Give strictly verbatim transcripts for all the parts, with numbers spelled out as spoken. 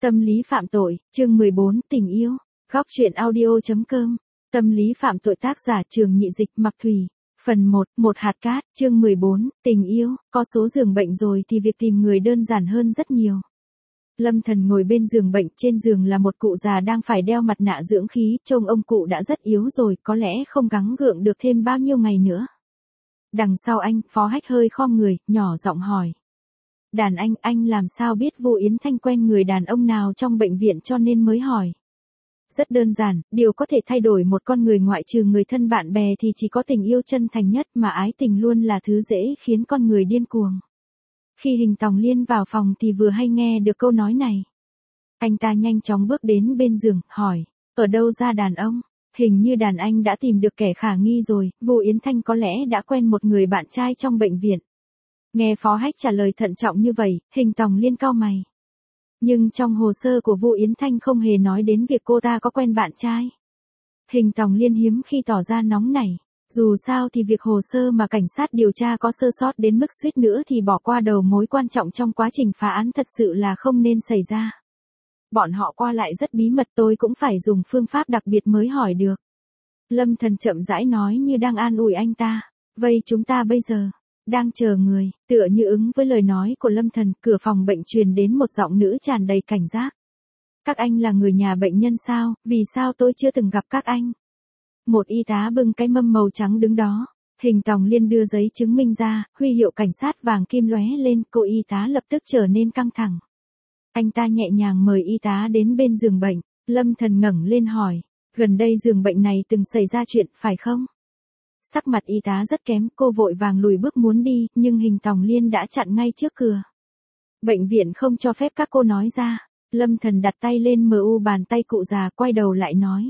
Tâm lý phạm tội, chương mười bốn, tình yêu. Góc truyện audio chấm com. Tâm lý phạm tội, tác giả Trường Nhị Dịch, Mặc Thủy. Phần một, một hạt cát, chương mười bốn, tình yêu. Có số giường bệnh rồi thì việc tìm người đơn giản hơn rất nhiều. Lâm Thần ngồi bên giường bệnh, trên giường là một cụ già đang phải đeo mặt nạ dưỡng khí, trông ông cụ đã rất yếu rồi, có lẽ không gắng gượng được thêm bao nhiêu ngày nữa. Đằng sau anh, Phó Hách hơi khom người, nhỏ giọng hỏi. Đàn anh, anh làm sao biết Vu Yến Thanh quen người đàn ông nào trong bệnh viện cho nên mới hỏi. Rất đơn giản, điều có thể thay đổi một con người ngoại trừ người thân bạn bè thì chỉ có tình yêu chân thành nhất, mà ái tình luôn là thứ dễ khiến con người điên cuồng. Khi Hình Tòng Liên vào phòng thì vừa hay nghe được câu nói này. Anh ta nhanh chóng bước đến bên giường, hỏi, ở đâu ra đàn ông? Hình như đàn anh đã tìm được kẻ khả nghi rồi, Vu Yến Thanh có lẽ đã quen một người bạn trai trong bệnh viện. Nghe Phó Hách trả lời thận trọng như vậy, Hình Tòng Liên cau mày. Nhưng trong hồ sơ của Vu Yến Thanh không hề nói đến việc cô ta có quen bạn trai. Hình Tòng Liên hiếm khi tỏ ra nóng nảy. Dù sao thì việc hồ sơ mà cảnh sát điều tra có sơ sót đến mức suýt nữa thì bỏ qua đầu mối quan trọng trong quá trình phá án thật sự là không nên xảy ra. Bọn họ qua lại rất bí mật, tôi cũng phải dùng phương pháp đặc biệt mới hỏi được. Lâm Thần chậm rãi nói như đang an ủi anh ta. Vậy chúng ta bây giờ đang chờ người. Tựa như ứng với lời nói của Lâm Thần, cửa phòng bệnh truyền đến một giọng nữ tràn đầy cảnh giác. Các anh là người nhà bệnh nhân sao, vì sao tôi chưa từng gặp các anh? Một y tá bưng cái mâm màu trắng đứng đó. Hình Tòng Liên đưa giấy chứng minh ra, huy hiệu cảnh sát vàng kim lóe lên, cô y tá lập tức trở nên căng thẳng. Anh ta nhẹ nhàng mời y tá đến bên giường bệnh. Lâm Thần ngẩng lên hỏi, gần đây giường bệnh này từng xảy ra chuyện, phải không? Sắc mặt y tá rất kém, cô vội vàng lùi bước muốn đi, nhưng Hình Tòng Liên đã chặn ngay trước cửa. Bệnh viện không cho phép các cô nói ra. Lâm Thần đặt tay lên mờ u bàn tay cụ già, quay đầu lại nói.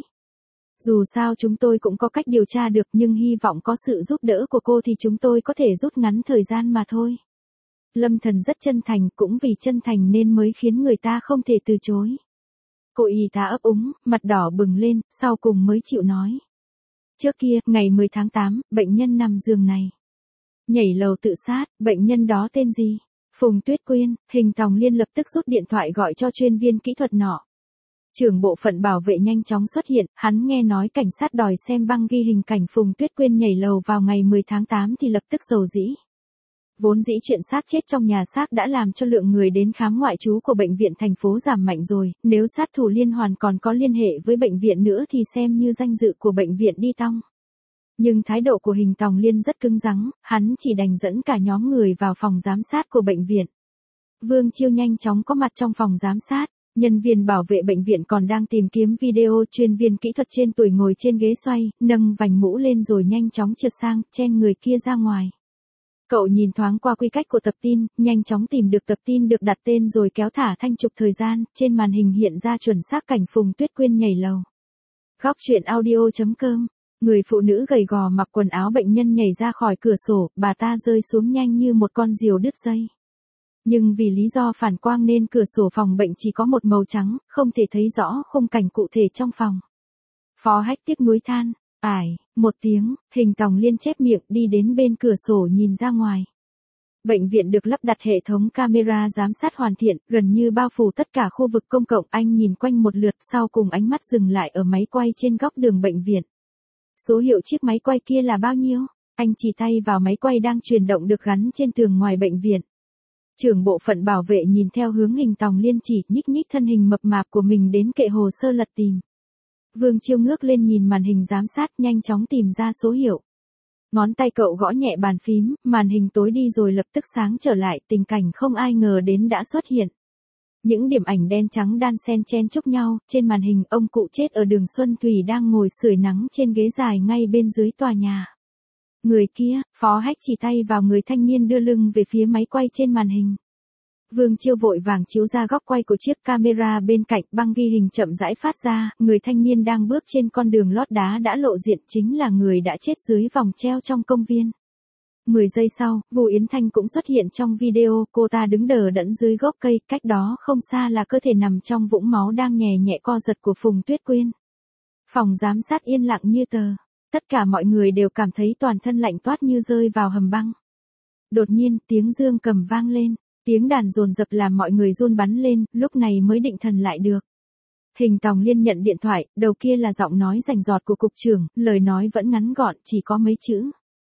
Dù sao chúng tôi cũng có cách điều tra được, nhưng hy vọng có sự giúp đỡ của cô thì chúng tôi có thể rút ngắn thời gian mà thôi. Lâm Thần rất chân thành, cũng vì chân thành nên mới khiến người ta không thể từ chối. Cô y tá ấp úng, mặt đỏ bừng lên, sau cùng mới chịu nói. Trước kia, ngày mười tháng tám, bệnh nhân nằm giường này. Nhảy lầu tự sát, bệnh nhân đó tên gì? Phùng Tuyết Quyên. Hình Tòng Liên lập tức rút điện thoại gọi cho chuyên viên kỹ thuật nọ. Trưởng bộ phận bảo vệ nhanh chóng xuất hiện, hắn nghe nói cảnh sát đòi xem băng ghi hình cảnh Phùng Tuyết Quyên nhảy lầu vào ngày mười tháng tám thì lập tức rầu rĩ. Vốn dĩ chuyện xác chết trong nhà xác đã làm cho lượng người đến khám ngoại trú của bệnh viện thành phố giảm mạnh rồi, nếu sát thủ liên hoàn còn có liên hệ với bệnh viện nữa thì xem như danh dự của bệnh viện đi tong. Nhưng thái độ của Hình Tòng Liên rất cứng rắn, hắn chỉ đành dẫn cả nhóm người vào phòng giám sát của bệnh viện. Vương Chiêu nhanh chóng có mặt trong phòng giám sát. Nhân viên bảo vệ bệnh viện còn đang tìm kiếm video, chuyên viên kỹ thuật trên tuổi ngồi trên ghế xoay, nâng vành mũ lên rồi nhanh chóng trượt sang, chen người kia ra ngoài. Cậu nhìn thoáng qua quy cách của tập tin, nhanh chóng tìm được tập tin được đặt tên rồi kéo thả thanh trục thời gian, trên màn hình hiện ra chuẩn xác cảnh Phùng Tuyết Quyên nhảy lầu. Góc truyện audio chấm com. Người phụ nữ gầy gò mặc quần áo bệnh nhân nhảy ra khỏi cửa sổ, bà ta rơi xuống nhanh như một con diều đứt dây. Nhưng vì lý do phản quang nên cửa sổ phòng bệnh chỉ có một màu trắng, không thể thấy rõ khung cảnh cụ thể trong phòng. Phó Hách tiếc nuối than, ải, một tiếng, Hình Tòng Liên chép miệng đi đến bên cửa sổ nhìn ra ngoài. Bệnh viện được lắp đặt hệ thống camera giám sát hoàn thiện, gần như bao phủ tất cả khu vực công cộng. Anh nhìn quanh một lượt, sau cùng ánh mắt dừng lại ở máy quay trên góc đường bệnh viện. Số hiệu chiếc máy quay kia là bao nhiêu? Anh chỉ tay vào máy quay đang chuyển động được gắn trên tường ngoài bệnh viện. Trưởng bộ phận bảo vệ nhìn theo hướng Hình Tòng Liên chỉ, nhích nhích thân hình mập mạp của mình đến kệ hồ sơ lật tìm. Vương Chiêu ngước lên nhìn màn hình giám sát, nhanh chóng tìm ra số hiệu. Ngón tay cậu gõ nhẹ bàn phím, màn hình tối đi rồi lập tức sáng trở lại, tình cảnh không ai ngờ đến đã xuất hiện. Những điểm ảnh đen trắng đan xen chen chúc nhau, trên màn hình ông cụ chết ở đường Xuân Thủy đang ngồi sưởi nắng trên ghế dài ngay bên dưới tòa nhà. Người kia, Phó Hách chỉ tay vào người thanh niên đưa lưng về phía máy quay trên màn hình. Vương Chiêu vội vàng chiếu ra góc quay của chiếc camera bên cạnh, băng ghi hình chậm rãi phát ra, người thanh niên đang bước trên con đường lót đá đã lộ diện, chính là người đã chết dưới vòng treo trong công viên. Mười giây sau, Vu Yến Thanh cũng xuất hiện trong video, cô ta đứng đờ đẫn dưới gốc cây, cách đó không xa là cơ thể nằm trong vũng máu đang nhè nhẹ co giật của Phùng Tuyết Quyên. Phòng giám sát yên lặng như tờ. Tất cả mọi người đều cảm thấy toàn thân lạnh toát như rơi vào hầm băng. Đột nhiên, tiếng dương cầm vang lên. Tiếng đàn dồn dập làm mọi người run bắn lên, lúc này mới định thần lại được. Hình Tòng Liên nhận điện thoại, đầu kia là giọng nói rành rọt của cục trưởng, lời nói vẫn ngắn gọn, chỉ có mấy chữ.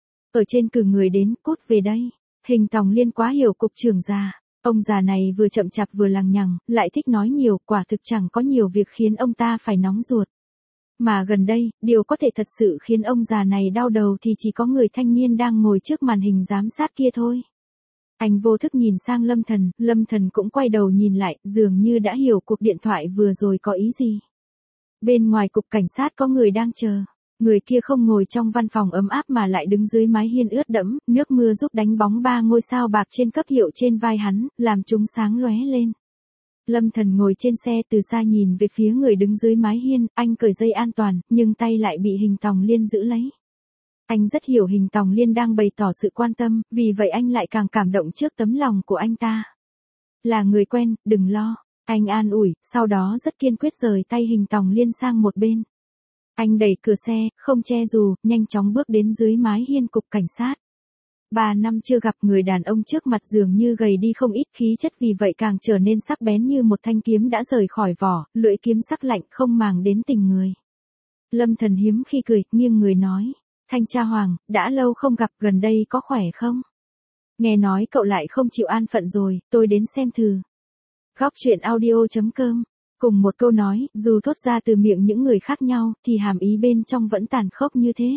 Ở trên cử người đến, cút về đây. Hình Tòng Liên quá hiểu cục trưởng già. Ông già này vừa chậm chạp vừa lằng nhằng, lại thích nói nhiều, quả thực chẳng có nhiều việc khiến ông ta phải nóng ruột. Mà gần đây, điều có thể thật sự khiến ông già này đau đầu thì chỉ có người thanh niên đang ngồi trước màn hình giám sát kia thôi. Anh vô thức nhìn sang Lâm Thần, Lâm Thần cũng quay đầu nhìn lại, dường như đã hiểu cuộc điện thoại vừa rồi có ý gì. Bên ngoài cục cảnh sát có người đang chờ. Người kia không ngồi trong văn phòng ấm áp mà lại đứng dưới mái hiên ướt đẫm, nước mưa giúp đánh bóng ba ngôi sao bạc trên cấp hiệu trên vai hắn, làm chúng sáng lóe lên. Lâm Thần ngồi trên xe từ xa nhìn về phía người đứng dưới mái hiên, anh cởi dây an toàn, nhưng tay lại bị Hình Tòng Liên giữ lấy. Anh rất hiểu Hình Tòng Liên đang bày tỏ sự quan tâm, vì vậy anh lại càng cảm động trước tấm lòng của anh ta. Là người quen, đừng lo, anh an ủi, sau đó rất kiên quyết rời tay Hình Tòng Liên sang một bên. Anh đẩy cửa xe, không che dù, nhanh chóng bước đến dưới mái hiên cục cảnh sát. Ba năm chưa gặp, người đàn ông trước mặt dường như gầy đi không ít, khí chất vì vậy càng trở nên sắc bén như một thanh kiếm đã rời khỏi vỏ, lưỡi kiếm sắc lạnh không màng đến tình người. Lâm Thần hiếm khi cười, nghiêng người nói, Thanh tra Hoàng, đã lâu không gặp, gần đây có khỏe không? Nghe nói cậu lại không chịu an phận rồi, tôi đến xem thử. Góc truyện audio chấm com. Cùng một câu nói, dù thốt ra từ miệng những người khác nhau, thì hàm ý bên trong vẫn tàn khốc như thế.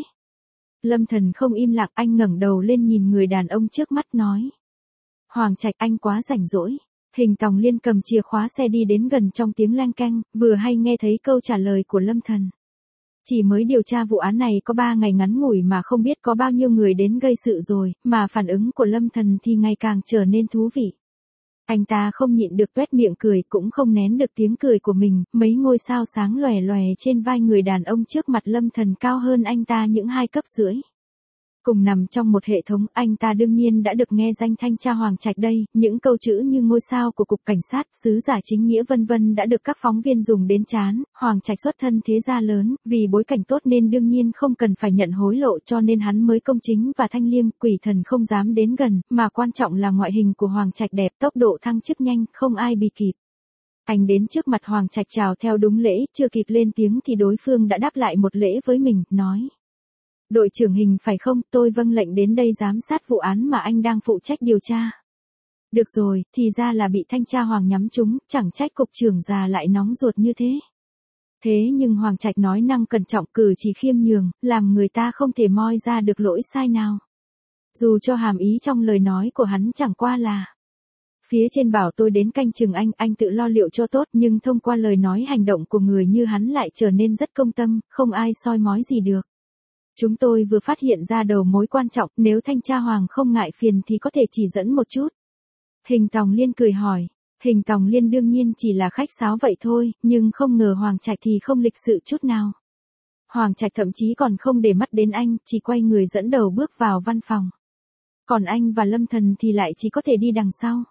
Lâm Thần không im lặng, anh ngẩng đầu lên nhìn người đàn ông trước mắt nói. Hoàng Trạch, anh quá rảnh rỗi. Hình Tòng Liên cầm chìa khóa xe đi đến gần trong tiếng leng keng, vừa hay nghe thấy câu trả lời của Lâm Thần. Chỉ mới điều tra vụ án này có ba ngày ngắn ngủi mà không biết có bao nhiêu người đến gây sự rồi, mà phản ứng của Lâm Thần thì ngày càng trở nên thú vị. Anh ta không nhịn được tuét miệng cười, cũng không nén được tiếng cười của mình, mấy ngôi sao sáng lòe lòe trên vai người đàn ông trước mặt Lâm Thần cao hơn anh ta những hai cấp rưỡi. Cùng nằm trong một hệ thống, anh ta đương nhiên đã được nghe danh Thanh tra Hoàng Trạch đây, những câu chữ như ngôi sao của cục cảnh sát, sứ giả chính nghĩa vân vân đã được các phóng viên dùng đến chán. Hoàng Trạch xuất thân thế gia lớn, vì bối cảnh tốt nên đương nhiên không cần phải nhận hối lộ, cho nên hắn mới công chính và thanh liêm, quỷ thần không dám đến gần, mà quan trọng là ngoại hình của Hoàng Trạch đẹp, tốc độ thăng chức nhanh, không ai bì kịp. Anh đến trước mặt Hoàng Trạch chào theo đúng lễ, chưa kịp lên tiếng thì đối phương đã đáp lại một lễ với mình, nói. Đội trưởng Hình phải không, tôi vâng lệnh đến đây giám sát vụ án mà anh đang phụ trách điều tra. Được rồi, thì ra là bị thanh tra Hoàng nhắm trúng, chẳng trách cục trưởng già lại nóng ruột như thế. Thế nhưng Hoàng Trạch nói năng cẩn trọng, cử chỉ khiêm nhường, làm người ta không thể moi ra được lỗi sai nào. Dù cho hàm ý trong lời nói của hắn chẳng qua là phía trên bảo tôi đến canh chừng anh, anh tự lo liệu cho tốt, nhưng thông qua lời nói hành động của người như hắn lại trở nên rất công tâm, không ai soi mói gì được. Chúng tôi vừa phát hiện ra đầu mối quan trọng, nếu thanh tra Hoàng không ngại phiền thì có thể chỉ dẫn một chút. Hình Tòng Liên cười hỏi. Hình Tòng Liên đương nhiên chỉ là khách sáo vậy thôi, nhưng không ngờ Hoàng Trạch thì không lịch sự chút nào. Hoàng Trạch thậm chí còn không để mắt đến anh, chỉ quay người dẫn đầu bước vào văn phòng. Còn anh và Lâm Thần thì lại chỉ có thể đi đằng sau.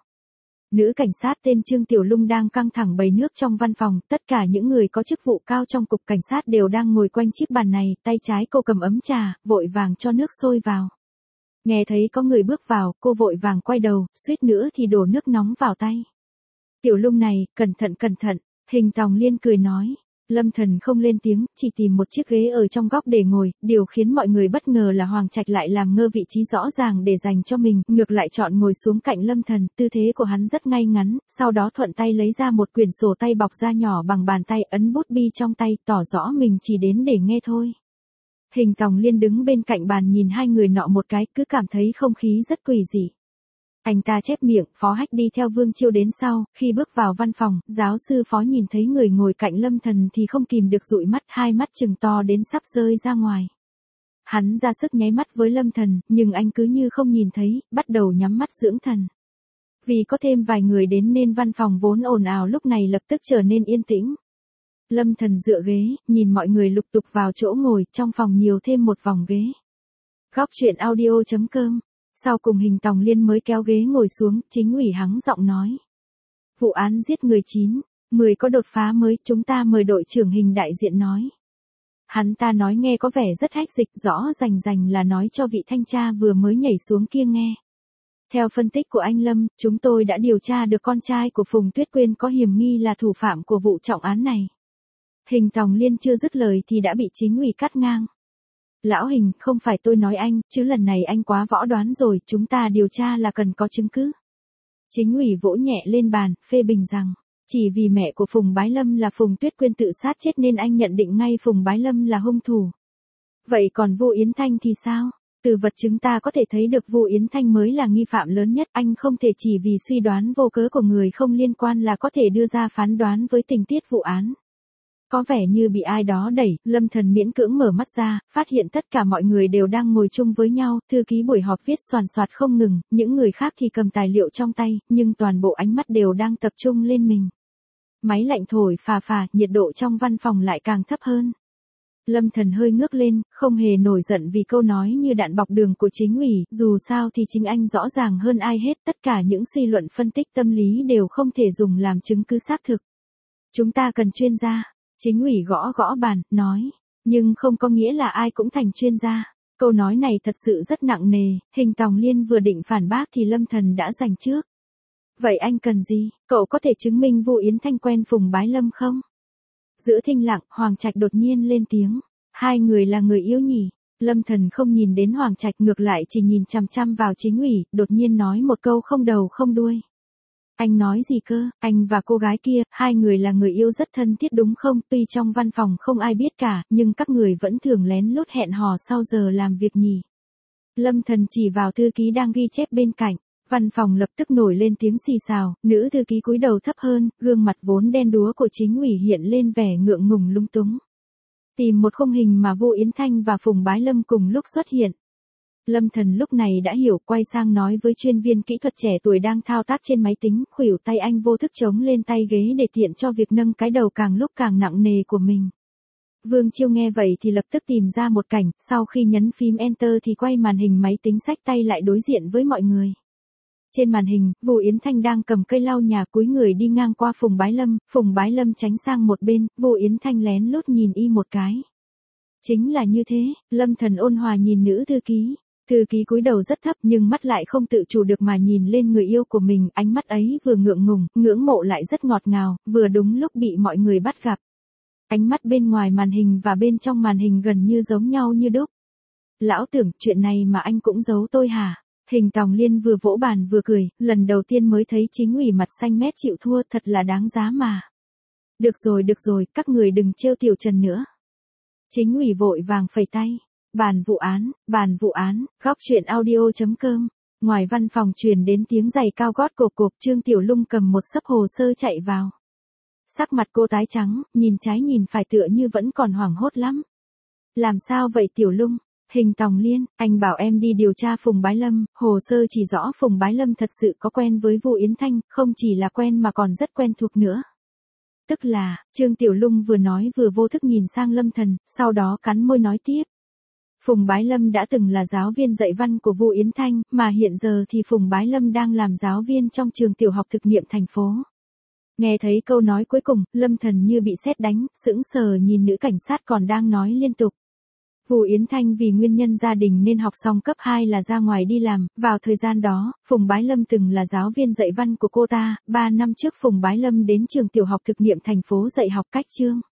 Nữ cảnh sát tên Trương Tiểu Lung đang căng thẳng bày nước trong văn phòng, tất cả những người có chức vụ cao trong cục cảnh sát đều đang ngồi quanh chiếc bàn này, tay trái cô cầm ấm trà, vội vàng cho nước sôi vào. Nghe thấy có người bước vào, cô vội vàng quay đầu, suýt nữa thì đổ nước nóng vào tay. Tiểu Lung này, cẩn thận cẩn thận, Hình Tòng Liên cười nói. Lâm Thần không lên tiếng, chỉ tìm một chiếc ghế ở trong góc để ngồi, điều khiến mọi người bất ngờ là Hoàng Trạch lại làm ngơ vị trí rõ ràng để dành cho mình, ngược lại chọn ngồi xuống cạnh Lâm Thần, tư thế của hắn rất ngay ngắn, sau đó thuận tay lấy ra một quyển sổ tay bọc da nhỏ bằng bàn tay, ấn bút bi trong tay, tỏ rõ mình chỉ đến để nghe thôi. Hình Tòng Liên đứng bên cạnh bàn nhìn hai người nọ một cái, cứ cảm thấy không khí rất quỷ dị. Anh ta chép miệng, Phó Hách đi theo Vương Chiêu đến sau, khi bước vào văn phòng, giáo sư Phó nhìn thấy người ngồi cạnh Lâm Thần thì không kìm được dụi mắt, hai mắt trừng to đến sắp rơi ra ngoài. Hắn ra sức nháy mắt với Lâm Thần, nhưng anh cứ như không nhìn thấy, bắt đầu nhắm mắt dưỡng thần. Vì có thêm vài người đến nên văn phòng vốn ồn ào lúc này lập tức trở nên yên tĩnh. Lâm Thần dựa ghế, nhìn mọi người lục tục vào chỗ ngồi, trong phòng nhiều thêm một vòng ghế. Góc truyện audio chấm com. Sau cùng Hình Tòng Liên mới kéo ghế ngồi xuống, chính ủy hắng giọng nói. Vụ án giết người chín, mười có đột phá mới, chúng ta mời đội trưởng Hình đại diện nói. Hắn ta nói nghe có vẻ rất hách dịch, rõ rành rành là nói cho vị thanh tra vừa mới nhảy xuống kia nghe. Theo phân tích của anh Lâm, chúng tôi đã điều tra được con trai của Phùng Tuyết Quyên có hiểm nghi là thủ phạm của vụ trọng án này. Hình Tòng Liên chưa dứt lời thì đã bị chính ủy cắt ngang. Lão Hình, không phải tôi nói anh, chứ lần này anh quá võ đoán rồi, chúng ta điều tra là cần có chứng cứ. Chính ủy vỗ nhẹ lên bàn, phê bình rằng, chỉ vì mẹ của Phùng Bái Lâm là Phùng Tuyết Quyên tự sát chết nên anh nhận định ngay Phùng Bái Lâm là hung thủ. Vậy còn Vu Yến Thanh thì sao? Từ vật chứng ta có thể thấy được Vu Yến Thanh mới là nghi phạm lớn nhất, anh không thể chỉ vì suy đoán vô cớ của người không liên quan là có thể đưa ra phán đoán với tình tiết vụ án. Có vẻ như bị ai đó đẩy, Lâm Thần miễn cưỡng mở mắt ra, phát hiện tất cả mọi người đều đang ngồi chung với nhau, thư ký buổi họp viết soàn soạt không ngừng, những người khác thì cầm tài liệu trong tay, nhưng toàn bộ ánh mắt đều đang tập trung lên mình. Máy lạnh thổi phà phà, nhiệt độ trong văn phòng lại càng thấp hơn. Lâm Thần hơi ngước lên, không hề nổi giận vì câu nói như đạn bọc đường của chính ủy, dù sao thì chính anh rõ ràng hơn ai hết, tất cả những suy luận phân tích tâm lý đều không thể dùng làm chứng cứ xác thực. Chúng ta cần chuyên gia. Chính ủy gõ gõ bàn, nói, nhưng không có nghĩa là ai cũng thành chuyên gia. Câu nói này thật sự rất nặng nề, Hình Tòng Liên vừa định phản bác thì Lâm Thần đã giành trước. Vậy anh cần gì, cậu có thể chứng minh Vu Yến Thanh quen Phùng Bái Lâm không? Giữa thinh lặng, Hoàng Trạch đột nhiên lên tiếng, hai người là người yêu nhỉ? Lâm Thần không nhìn đến Hoàng Trạch, ngược lại chỉ nhìn chằm chằm vào chính ủy, đột nhiên nói một câu không đầu không đuôi. Anh nói gì cơ, anh và cô gái kia, hai người là người yêu rất thân thiết đúng không? Tuy trong văn phòng không ai biết cả, nhưng các người vẫn thường lén lút hẹn hò sau giờ làm việc nhỉ? Lâm Thần chỉ vào thư ký đang ghi chép bên cạnh, văn phòng lập tức nổi lên tiếng xì xào, nữ thư ký cúi đầu thấp hơn, gương mặt vốn đen đúa của chính ủy hiện lên vẻ ngượng ngùng lung túng. Tìm một khung hình mà Vu Yến Thanh và Phùng Bái Lâm cùng lúc xuất hiện. Lâm Thần lúc này đã hiểu, quay sang nói với chuyên viên kỹ thuật trẻ tuổi đang thao tác trên máy tính, khuỷu tay anh vô thức chống lên tay ghế để tiện cho việc nâng cái đầu càng lúc càng nặng nề của mình. Vương Chiêu nghe vậy thì lập tức tìm ra một cảnh, sau khi nhấn phím Enter thì quay màn hình máy tính xách tay lại đối diện với mọi người. Trên màn hình, Vu Yến Thanh đang cầm cây lau nhà cúi người đi ngang qua Phùng Bái Lâm, Phùng Bái Lâm tránh sang một bên, Vu Yến Thanh lén lút nhìn y một cái. Chính là như thế, Lâm Thần ôn hòa nhìn nữ thư ký. Thư ký cúi đầu rất thấp nhưng mắt lại không tự chủ được mà nhìn lên người yêu của mình, ánh mắt ấy vừa ngượng ngùng, ngưỡng mộ lại rất ngọt ngào, vừa đúng lúc bị mọi người bắt gặp. Ánh mắt bên ngoài màn hình và bên trong màn hình gần như giống nhau như đúc. Lão tưởng, chuyện này mà anh cũng giấu tôi hả? Hình Tòng Liên vừa vỗ bàn vừa cười, lần đầu tiên mới thấy chính ủy mặt xanh mét chịu thua, thật là đáng giá mà. Được rồi được rồi, các người đừng trêu Tiểu Trần nữa. Chính ủy vội vàng phẩy tay. Bàn vụ án, bàn vụ án, góc truyện audio chấm com. Ngoài văn phòng truyền đến tiếng giày cao gót cộp cộp, Trương Tiểu Lung cầm một xấp hồ sơ chạy vào. Sắc mặt cô tái trắng, nhìn trái nhìn phải tựa như vẫn còn hoảng hốt lắm. Làm sao vậy Tiểu Lung? Hình Tòng Liên, anh bảo em đi điều tra Phùng Bái Lâm, hồ sơ chỉ rõ Phùng Bái Lâm thật sự có quen với Vu Yến Thanh, không chỉ là quen mà còn rất quen thuộc nữa. Tức là, Trương Tiểu Lung vừa nói vừa vô thức nhìn sang Lâm Thần, sau đó cắn môi nói tiếp. Phùng Bái Lâm đã từng là giáo viên dạy văn của Vu Yến Thanh, mà hiện giờ thì Phùng Bái Lâm đang làm giáo viên trong trường tiểu học thực nghiệm thành phố. Nghe thấy câu nói cuối cùng, Lâm Thần như bị sét đánh, sững sờ nhìn nữ cảnh sát còn đang nói liên tục. Vu Yến Thanh vì nguyên nhân gia đình nên học xong cấp hai là ra ngoài đi làm, vào thời gian đó, Phùng Bái Lâm từng là giáo viên dạy văn của cô ta, ba năm trước Phùng Bái Lâm đến trường tiểu học thực nghiệm thành phố dạy học cách chương.